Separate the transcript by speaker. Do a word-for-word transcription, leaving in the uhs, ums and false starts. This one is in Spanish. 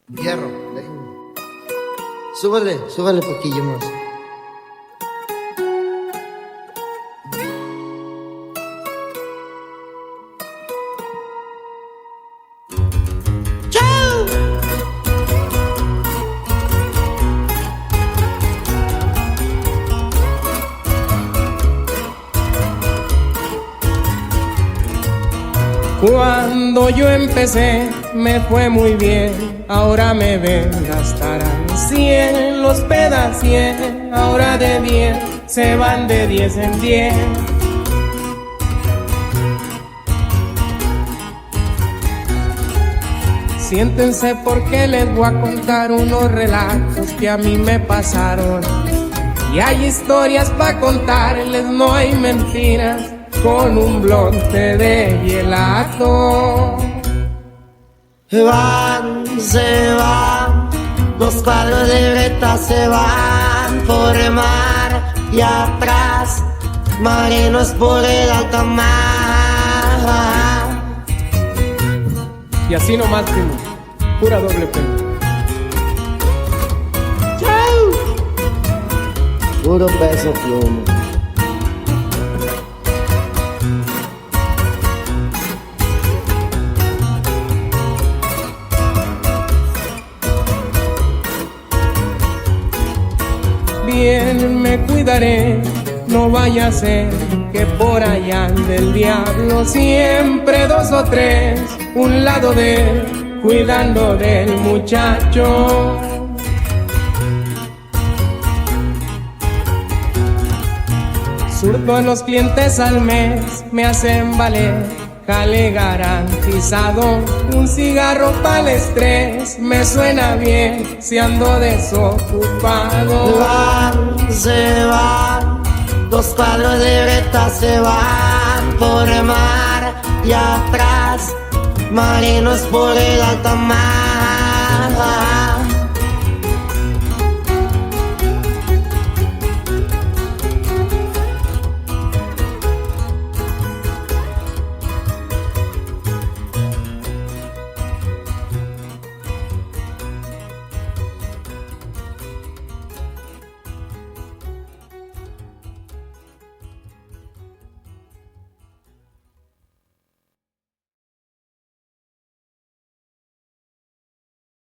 Speaker 1: Hierro. Súbale, súbale poquillo más. ¡Chao!
Speaker 2: Cuando yo empecé me fue muy bien, ahora me ven gastar al cien, los peda cien, ahora de diez se van de diez en diez. Siéntense porque les voy a contar unos relatos que a mí me pasaron. Y hay historias pa' contarles, no hay mentiras, con un blonde de hielato.
Speaker 1: Van, se van, los cuadros de Greta se van por el mar y atrás, marinos por el alta mar.
Speaker 2: Y así nomás, primo, pura doble pena.
Speaker 1: ¡Chau! Puro peso pluma.
Speaker 2: Bien me cuidaré, no vaya a ser que por allá ande el diablo, siempre dos o tres, un lado de él, cuidando del muchacho. Surto a los clientes al mes, me hacen valer, jale garantizado, un cigarro para el estrés, me suena bien si ando desocupado.
Speaker 1: Van, se van, los cuadros de Greta se van por el mar y atrás, marinos por el alta mar.